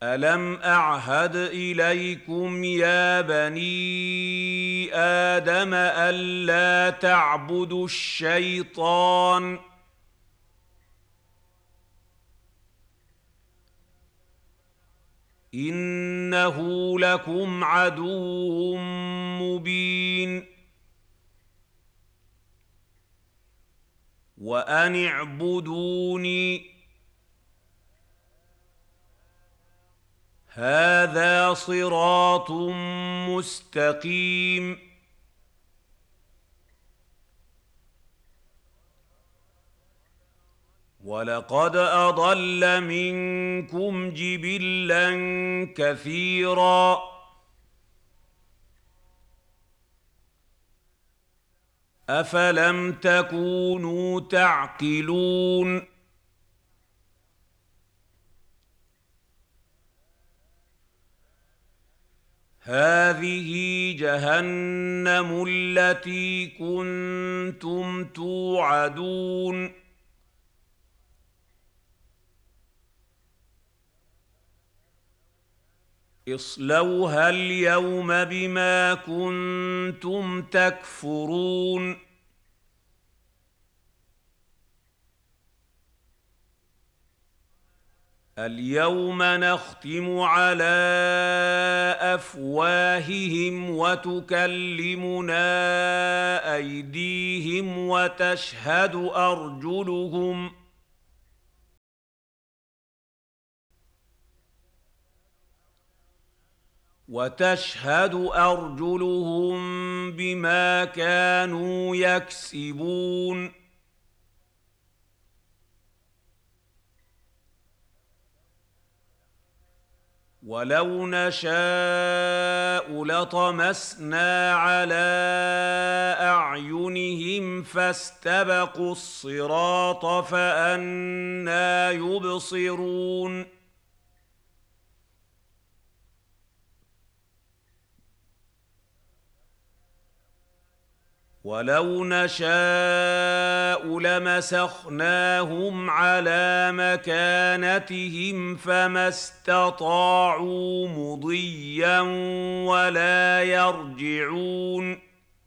ألم أعهد إليكم يا بني آدم ألا تعبدوا الشيطان إنه لكم عدو مبين وأن اعبدوني هذا صراط مستقيم ولقد أضل منكم جبلا كثيرا أفلم تكونوا تعقلون هذه جهنم التي كنتم توعدون اصلوها اليوم بما كنتم تكفرون اليوم نختم على أفواههم وتكلمنا أيديهم وتشهد أرجلهم بما كانوا يكسبون ولو نشاء لطمسنا على أعينهم فاستبقوا الصراط فأنى يبصرون ولو نشاء لمسخناهم على مكانتهم فما استطاعوا مضيا ولا يرجعون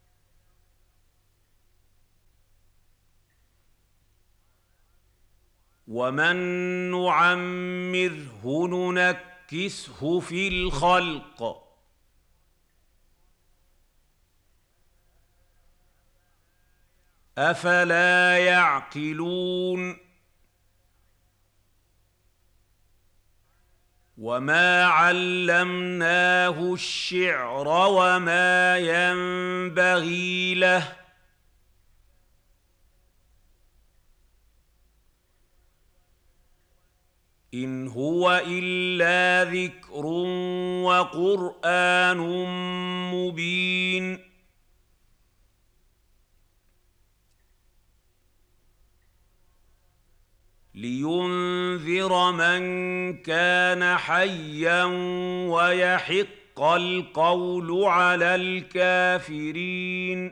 ومن نعمره ننكسه في الخلق أفلا يعقلون وما علمناه الشعر وما ينبغي له إن هو إلا ذكر وقرآن مبين لينذر من كان حيا ويحق القول على الكافرين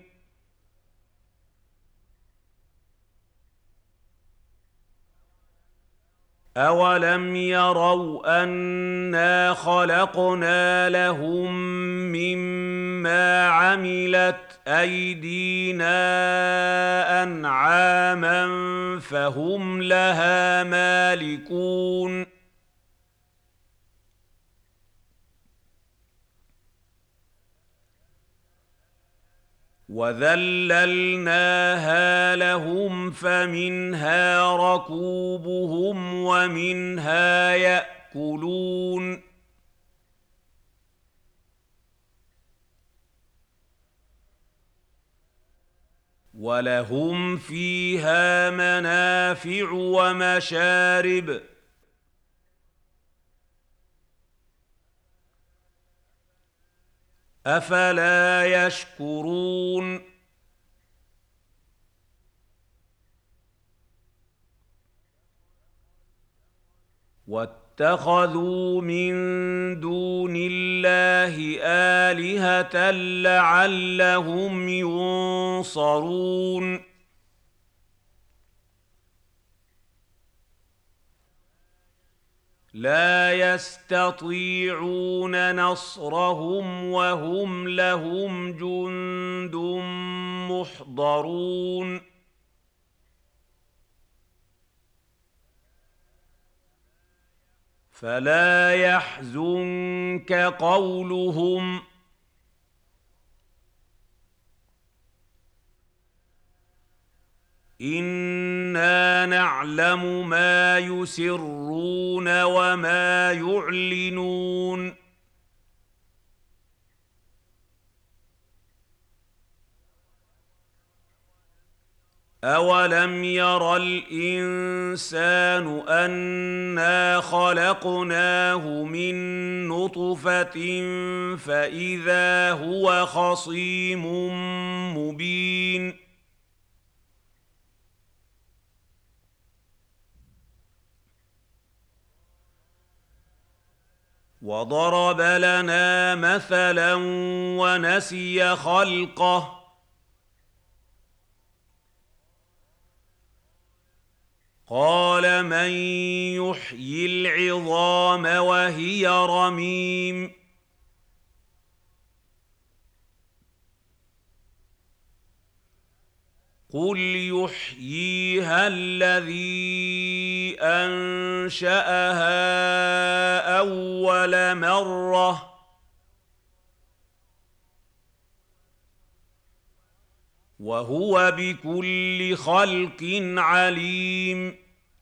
أولم يروا أنا خلقنا لهم مما عملت أيدينا أنعاما فهم لها مالكون وذللناها لهم فمنها ركوبهم ومنها يأكلون ولهم فيها منافع ومشارب أفلا يشكرون واتخذوا من دون الله آلهة لعلهم ينصرون لا يستطيعون نصرهم وهم لهم جند محضرون فلا يحزنك قولهم إنا نعلم ما يسرون وما يعلنون أولم ير الإنسان أنا خلقناه من نطفة فإذا هو خصيم مبين وضرب لنا مثلا ونسي خلقه قال من يحيي العظام وهي رميم قل يحييها الذي أنشأها أول مرة وهو بكل خلق عليم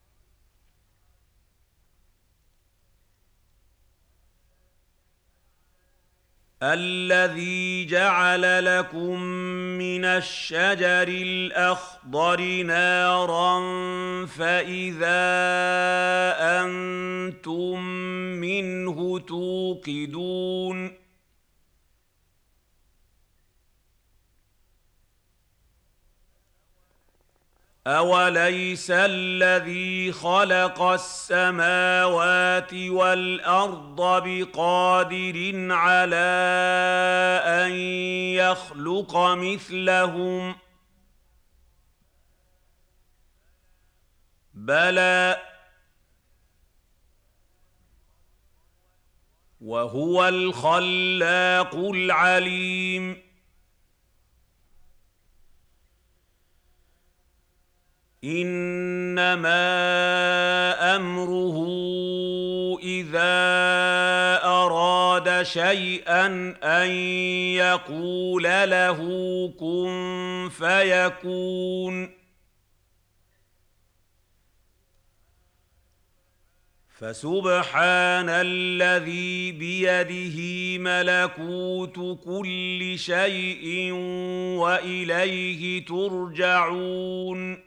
الذي جعل لكم من الشجر الأخضر نارا فإذا أنتم منه توقدون أوليس الذي خلق السماوات والأرض بقادر على أن يخلق مثلهم بلى وهو الخلاق العليم إنما أمره إذا أراد شيئا أن يقول له كن فيكون فسبحان الذي بيده ملكوت كل شيء وإليه ترجعون